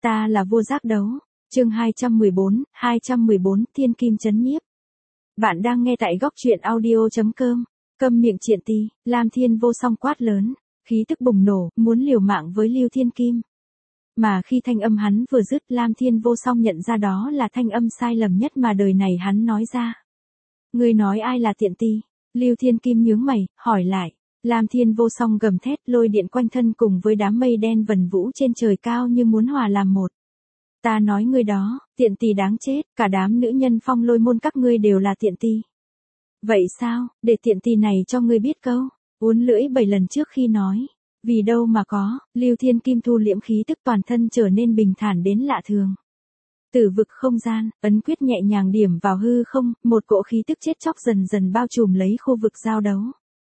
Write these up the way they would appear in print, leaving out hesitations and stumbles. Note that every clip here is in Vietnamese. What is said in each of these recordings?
Ta là vua giác đấu. Chương 214, Thiên Kim Chấn Nhiếp. Bạn đang nghe tại góc truyện audio.com. Câm miệng Triện Tì, Lam Thiên Vô Song quát lớn, khí tức bùng nổ, muốn liều mạng với Lưu Thiên Kim. Mà khi thanh âm hắn vừa dứt, Lam Thiên Vô Song nhận ra đó là thanh âm sai lầm nhất mà đời này hắn nói ra. Ngươi nói ai là Tiện Tì? Lưu Thiên Kim nhướng mày, hỏi lại. Lam Thiên Vô Song gầm thét, lôi điện quanh thân cùng với đám mây đen vần vũ trên trời cao như muốn hòa làm một. Ta nói ngươi đó, Tiện Tì đáng chết, cả đám nữ nhân Phong Lôi môn các ngươi đều là Tiện Tì. Vậy sao, để Tiện Tì này cho ngươi biết câu, uốn lưỡi 7 lần trước khi nói. Vì đâu mà có, Lưu Thiên Kim thu liễm khí tức toàn thân trở nên bình thản đến lạ thường. Tử vực không gian, ấn quyết nhẹ nhàng điểm vào hư không, một cỗ khí tức chết chóc dần dần bao trùm lấy khu vực giao đấu.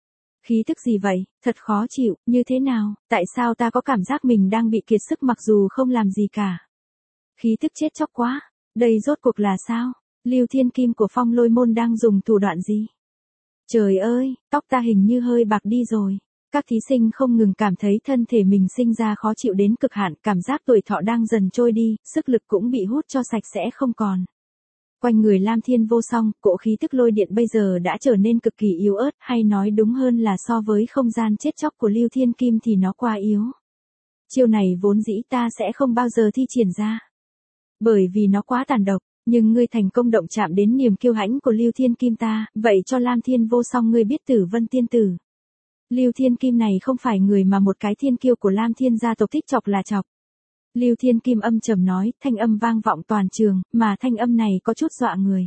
Khí tức gì vậy, thật khó chịu, như thế nào, tại sao ta có cảm giác mình đang bị kiệt sức mặc dù không làm gì cả. Khí tức chết chóc quá, đây rốt cuộc là sao, Lưu Thiên Kim của Phong Lôi môn đang dùng thủ đoạn gì? Trời ơi, tóc ta hình như hơi bạc đi rồi. Các thí sinh không ngừng cảm thấy thân thể mình sinh ra khó chịu đến cực hạn, cảm giác tuổi thọ đang dần trôi đi, sức lực cũng bị hút cho sạch sẽ không còn. Quanh người Lam Thiên Vô Song, cỗ khí tức lôi điện bây giờ đã trở nên cực kỳ yếu ớt, hay nói đúng hơn là so với không gian chết chóc của Lưu Thiên Kim thì nó quá yếu. Chiêu này vốn dĩ ta sẽ không bao giờ thi triển ra. Bởi vì nó quá tàn độc, nhưng ngươi thành công động chạm đến niềm kiêu hãnh của Lưu Thiên Kim ta, vậy cho Lam Thiên Vô Song ngươi biết Tử Vân tiên tử. Lưu Thiên Kim này không phải người mà một cái thiên kiêu của Lam Thiên gia tộc thích chọc là chọc. Lưu Thiên Kim âm trầm nói, thanh âm vang vọng toàn trường, mà thanh âm này có chút dọa người.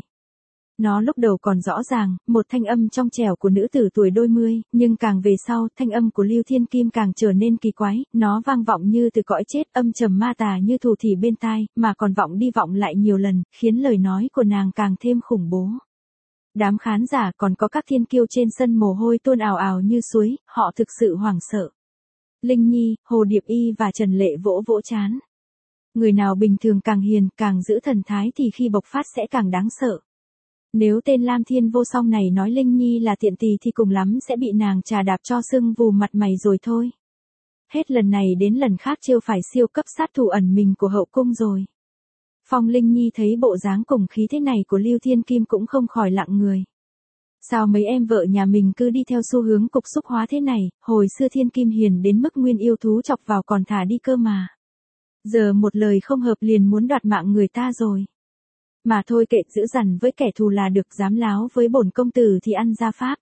Nó lúc đầu còn rõ ràng, một thanh âm trong trẻo của nữ tử tuổi đôi mươi, nhưng càng về sau, thanh âm của Lưu Thiên Kim càng trở nên kỳ quái, nó vang vọng như từ cõi chết, âm trầm ma tà như thủ thỉ bên tai, mà còn vọng đi vọng lại nhiều lần, khiến lời nói của nàng càng thêm khủng bố. Đám khán giả còn có các thiên kiêu trên sân mồ hôi tuôn ào ào như suối, họ thực sự hoảng sợ. Linh Nhi, Hồ Điệp Y và Trần Lệ vỗ vỗ trán. Người nào bình thường càng hiền, càng giữ thần thái thì khi bộc phát sẽ càng đáng sợ. Nếu tên Lam Thiên Vô Song này nói Linh Nhi là Tiện Tì thì cùng lắm sẽ bị nàng trà đạp cho sưng vù mặt mày rồi thôi. Hết lần này đến lần khác chiêu phải siêu cấp sát thủ ẩn mình của hậu cung rồi. Phong Linh Nhi thấy bộ dáng cùng khí thế này của Lưu Thiên Kim cũng không khỏi lặng người. Sao mấy em vợ nhà mình cứ đi theo xu hướng cục xúc hóa thế này, hồi xưa Thiên Kim hiền đến mức nguyên yêu thú chọc vào còn thả đi cơ mà. Giờ một lời không hợp liền muốn đoạt mạng người ta rồi. Mà thôi kệ, giữ dằn với kẻ thù là được, dám láo với bổn công tử thì ăn ra pháp.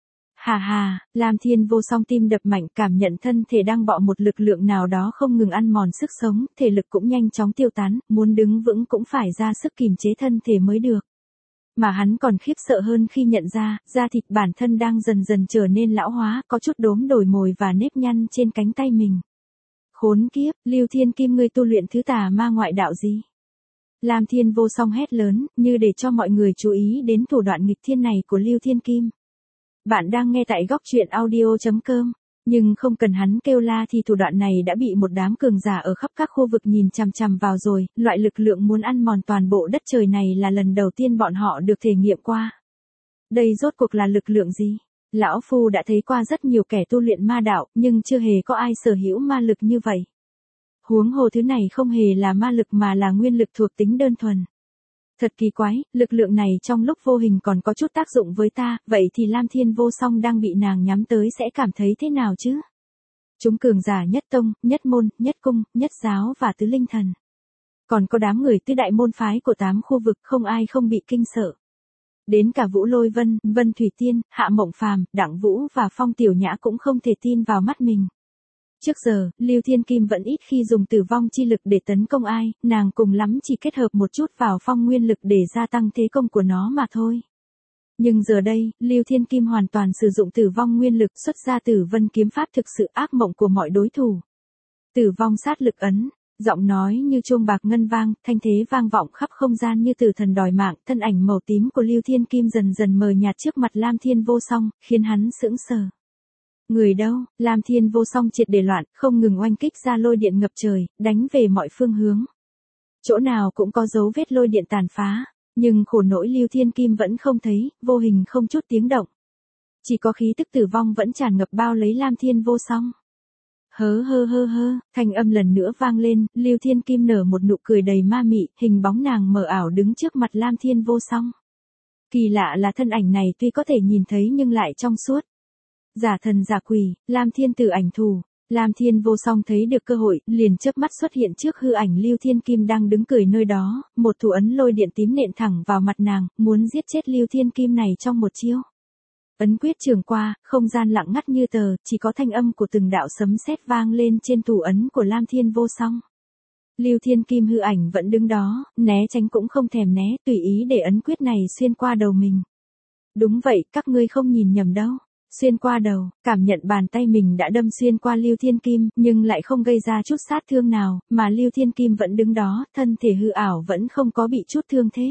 Hà hà, Lam Thiên Vô Song tim đập mạnh, cảm nhận thân thể đang bọ một lực lượng nào đó không ngừng ăn mòn sức sống, thể lực cũng nhanh chóng tiêu tán, muốn đứng vững cũng phải ra sức kìm chế thân thể mới được. Mà hắn còn khiếp sợ hơn khi nhận ra, da thịt bản thân đang dần dần trở nên lão hóa, có chút đốm đồi mồi và nếp nhăn trên cánh tay mình. Khốn kiếp, Lưu Thiên Kim ngươi tu luyện thứ tà ma ngoại đạo gì? Lam Thiên Vô Song hét lớn, như để cho mọi người chú ý đến thủ đoạn nghịch thiên này của Lưu Thiên Kim. Bạn đang nghe tại góc truyện audio.com, nhưng không cần hắn kêu la thì thủ đoạn này đã bị một đám cường giả ở khắp các khu vực nhìn chằm chằm vào rồi, loại lực lượng muốn ăn mòn toàn bộ đất trời này là lần đầu tiên bọn họ được thể nghiệm qua. Đây rốt cuộc là lực lượng gì? Lão Phu đã thấy qua rất nhiều kẻ tu luyện ma đạo, nhưng chưa hề có ai sở hữu ma lực như vậy. Huống hồ thứ này không hề là ma lực mà là nguyên lực thuộc tính đơn thuần. Thật kỳ quái, lực lượng này trong lúc vô hình còn có chút tác dụng với ta, vậy thì Lam Thiên Vô Song đang bị nàng nhắm tới sẽ cảm thấy thế nào chứ? Chúng cường giả nhất tông, nhất môn, nhất cung, nhất giáo và tứ linh thần. Còn có đám người tứ đại môn phái của 8 khu vực không ai không bị kinh sợ. Đến cả Vũ Lôi Vân, Vân Thủy Tiên, Hạ Mộng Phàm, Đặng Vũ và Phong Tiểu Nhã cũng không thể tin vào mắt mình. Trước giờ, Lưu Thiên Kim vẫn ít khi dùng tử vong chi lực để tấn công ai, nàng cùng lắm chỉ kết hợp một chút vào phong nguyên lực để gia tăng thế công của nó mà thôi. Nhưng giờ đây, Lưu Thiên Kim hoàn toàn sử dụng tử vong nguyên lực xuất ra Tử Vân kiếm pháp, thực sự ác mộng của mọi đối thủ. Tử vong sát lực ấn, giọng nói như chuông bạc ngân vang, thanh thế vang vọng khắp không gian như tử thần đòi mạng, thân ảnh màu tím của Lưu Thiên Kim dần dần mờ nhạt trước mặt Lam Thiên Vô Song, khiến hắn sững sờ. Người đâu? Lam Thiên Vô Song triệt để loạn, không ngừng oanh kích ra lôi điện ngập trời, đánh về mọi phương hướng. Chỗ nào cũng có dấu vết lôi điện tàn phá, nhưng khổ nỗi Lưu Thiên Kim vẫn không thấy, vô hình không chút tiếng động. Chỉ có khí tức tử vong vẫn tràn ngập bao lấy Lam Thiên Vô Song. Hớ hơ hơ hơ, thanh âm lần nữa vang lên, Lưu Thiên Kim nở một nụ cười đầy ma mị, hình bóng nàng mờ ảo đứng trước mặt Lam Thiên Vô Song. Kỳ lạ là thân ảnh này tuy có thể nhìn thấy nhưng lại trong suốt. Giả thần giả quỷ, Lam Thiên Tử ảnh thù. Lam Thiên Vô Song thấy được cơ hội, liền chớp mắt xuất hiện trước hư ảnh Lưu Thiên Kim đang đứng cười nơi đó, một thủ ấn lôi điện tím nện thẳng vào mặt nàng, muốn giết chết Lưu Thiên Kim này trong một chiêu. Ấn quyết trường qua, không gian lặng ngắt như tờ, chỉ có thanh âm của từng đạo sấm sét vang lên trên thủ ấn của Lam Thiên Vô Song. Lưu Thiên Kim hư ảnh vẫn đứng đó, né tránh cũng không thèm né, tùy ý để ấn quyết này xuyên qua đầu mình. Đúng vậy, các ngươi không nhìn nhầm đâu. Xuyên qua đầu, cảm nhận bàn tay mình đã đâm xuyên qua Lưu Thiên Kim, nhưng lại không gây ra chút sát thương nào, mà Lưu Thiên Kim vẫn đứng đó, thân thể hư ảo vẫn không có bị chút thương thế.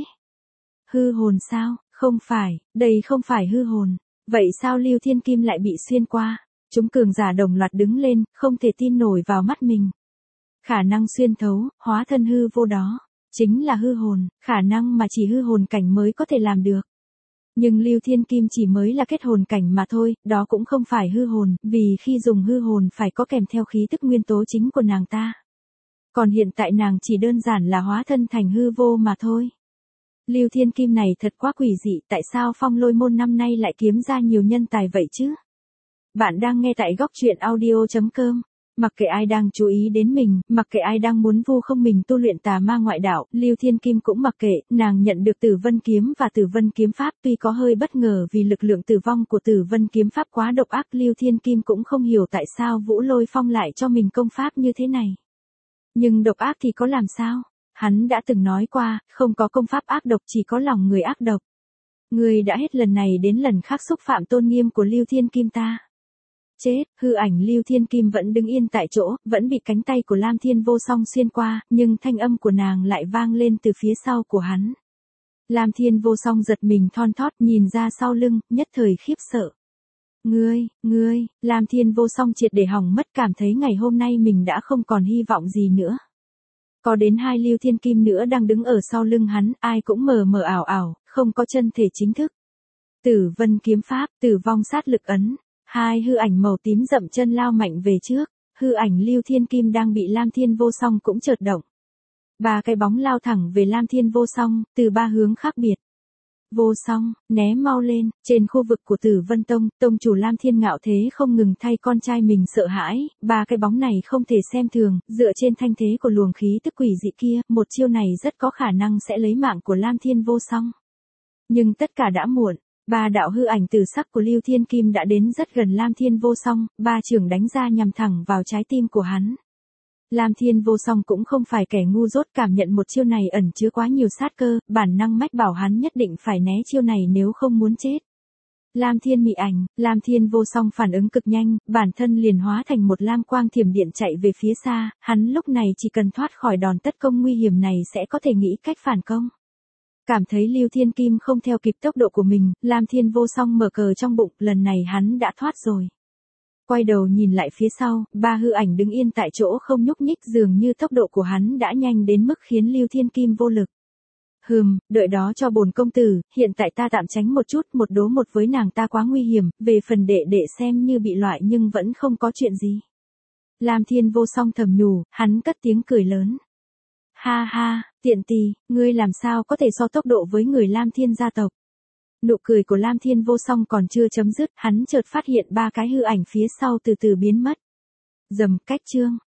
Hư hồn sao? Không phải, đây không phải hư hồn. Vậy sao Lưu Thiên Kim lại bị xuyên qua? Chúng cường giả đồng loạt đứng lên, không thể tin nổi vào mắt mình. Khả năng xuyên thấu, hóa thân hư vô đó, chính là hư hồn, khả năng mà chỉ hư hồn cảnh mới có thể làm được. Nhưng Lưu Thiên Kim chỉ mới là kết hồn cảnh mà thôi, đó cũng không phải hư hồn, vì khi dùng hư hồn phải có kèm theo khí tức nguyên tố chính của nàng ta. Còn hiện tại nàng chỉ đơn giản là hóa thân thành hư vô mà thôi. Lưu Thiên Kim này thật quá quỷ dị, tại sao Phong Lôi Môn năm nay lại kiếm ra nhiều nhân tài vậy chứ? Bạn đang nghe tại góc truyện audio.com. Mặc kệ ai đang chú ý đến mình, mặc kệ ai đang muốn vu không mình tu luyện tà ma ngoại đạo, Lưu Thiên Kim cũng mặc kệ, nàng nhận được Tử Vân Kiếm và Tử Vân Kiếm Pháp, tuy có hơi bất ngờ vì lực lượng tử vong của Tử Vân Kiếm Pháp quá độc ác, Lưu Thiên Kim cũng không hiểu tại sao Vũ Lôi Phong lại cho mình công pháp như thế này. Nhưng độc ác thì có làm sao? Hắn đã từng nói qua, không có công pháp ác độc, chỉ có lòng người ác độc. Người đã hết lần này đến lần khác xúc phạm tôn nghiêm của Lưu Thiên Kim ta. Chết, hư ảnh Lưu Thiên Kim vẫn đứng yên tại chỗ, vẫn bị cánh tay của Lam Thiên Vô Song xuyên qua, nhưng thanh âm của nàng lại vang lên từ phía sau của hắn. Lam Thiên Vô Song giật mình thon thót nhìn ra sau lưng, nhất thời khiếp sợ. Ngươi, Lam Thiên Vô Song triệt để hỏng mất, cảm thấy ngày hôm nay mình đã không còn hy vọng gì nữa. Có đến 2 Lưu Thiên Kim nữa đang đứng ở sau lưng hắn, ai cũng mờ mờ ảo ảo, không có chân thể chính thức. Tử Vân Kiếm Pháp, Tử Vong Sát Lực Ấn. 2 hư ảnh màu tím dậm chân lao mạnh về trước, hư ảnh Lưu Thiên Kim đang bị Lam Thiên Vô Song cũng chợt động. 3 cái bóng lao thẳng về Lam Thiên Vô Song, từ 3 hướng khác biệt. Vô Song, né mau lên, trên khu vực của Tử Vân Tông, tông chủ Lam Thiên Ngạo Thế không ngừng thay con trai mình sợ hãi, 3 cái bóng này không thể xem thường, dựa trên thanh thế của luồng khí tức quỷ dị kia, một chiêu này rất có khả năng sẽ lấy mạng của Lam Thiên Vô Song. Nhưng tất cả đã muộn. 3 đạo hư ảnh tử sắc của Lưu Thiên Kim đã đến rất gần Lam Thiên Vô Song, 3 chưởng đánh ra nhằm thẳng vào trái tim của hắn. Lam Thiên Vô Song cũng không phải kẻ ngu dốt, cảm nhận một chiêu này ẩn chứa quá nhiều sát cơ, bản năng mách bảo hắn nhất định phải né chiêu này nếu không muốn chết. Lam Thiên mị ảnh, Lam Thiên Vô Song phản ứng cực nhanh, bản thân liền hóa thành một lam quang thiểm điện chạy về phía xa, hắn lúc này chỉ cần thoát khỏi đòn tấn công nguy hiểm này sẽ có thể nghĩ cách phản công. Cảm thấy Lưu Thiên Kim không theo kịp tốc độ của mình, Lam Thiên Vô Song mở cờ trong bụng, lần này hắn đã thoát rồi. Quay đầu nhìn lại phía sau, 3 hư ảnh đứng yên tại chỗ không nhúc nhích, dường như tốc độ của hắn đã nhanh đến mức khiến Lưu Thiên Kim vô lực. Đợi đó cho bổn công tử, hiện tại ta tạm tránh một chút, một đố một với nàng ta quá nguy hiểm, về phần đệ đệ xem như bị loại nhưng vẫn không có chuyện gì. Lam Thiên Vô Song thầm nhủ, hắn cất tiếng cười lớn. Ha ha, tiện tì, ngươi làm sao có thể so tốc độ với người Lam Thiên gia tộc. Nụ cười của Lam Thiên Vô Song còn chưa chấm dứt, hắn chợt phát hiện 3 cái hư ảnh phía sau từ từ biến mất. Rầm, cách chương,